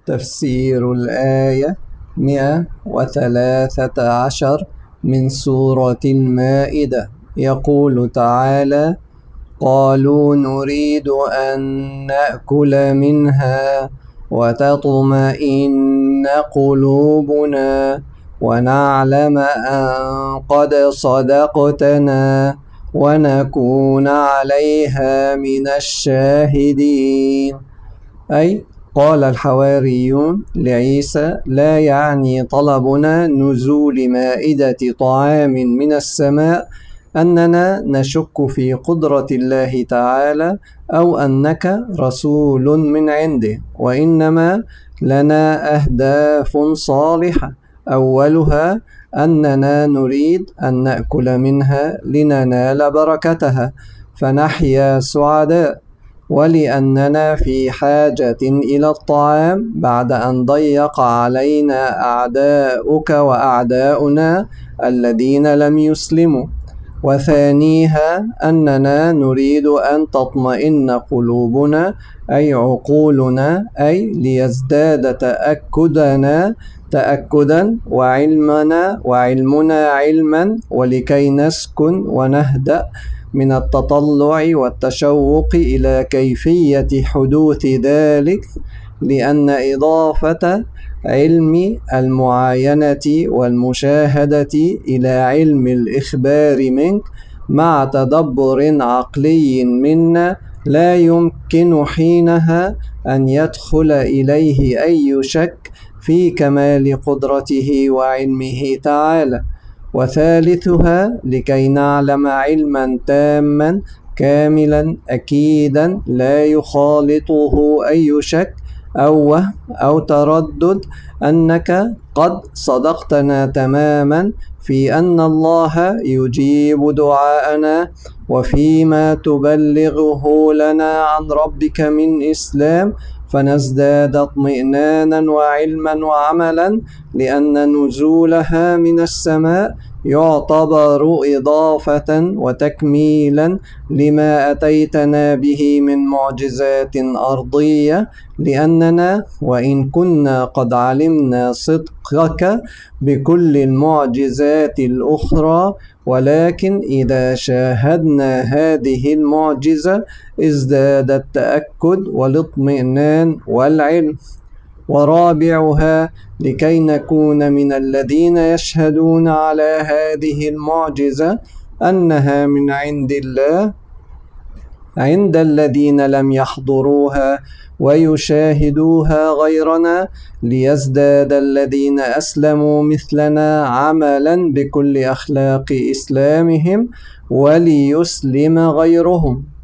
تفسير الآية 113 من سورة المائدة. يقول تعالى: قالوا نريد أن نأكل منها وتطمئن قلوبنا ونعلم أن قد صدقتنا ونكون عليها من الشاهدين. أي قال الحواريون لعيسى: لا يعني طلبنا نزول مائدة طعام من السماء أننا نشك في قدرة الله تعالى أو أنك رسول من عنده، وإنما لنا أهداف صالحة. أولها أننا نريد أن نأكل منها لننال بركتها فنحيا سعداء، ولأننا في حاجة إلى الطعام بعد أن ضيق علينا أعداؤك وأعداؤنا الذين لم يسلموا. وثانيها أننا نريد أن تطمئن قلوبنا أي عقولنا، أي ليزداد تأكدا وعلمنا علما، ولكي نسكن ونهدأ من التطلع والتشوق إلى كيفية حدوث ذلك، لأن إضافة علم المعاينة والمشاهدة إلى علم الإخبار منك مع تدبر عقلي منا لا يمكن حينها أن يدخل إليه أي شك في كمال قدرته وعلمه تعالى. وثالثها لكي نعلم علما تاما كاملا أكيدا لا يخالطه أي شك أو وهم أو تردد أنك قد صدقتنا تماما في أن الله يجيب دعاءنا، وفيما تبلغه لنا عن ربك من إسلام، فنزداد اطمئنانا وعلما وعملا، لأن نزولها من السماء يعتبر إضافة وتكميلا لما أتيتنا به من معجزات أرضية، لأننا وإن كنا قد علمنا صدقك بكل المعجزات الأخرى، ولكن إذا شاهدنا هذه المعجزة ازداد التأكد والاطمئنان والعلم. ورابعها لكي نكون من الذين يشهدون على هذه المعجزة أنها من عند الله عند الذين لم يحضروها ويشاهدوها غيرنا، ليزداد الذين أسلموا مثلنا عملا بكل أخلاق إسلامهم وليسلم غيرهم.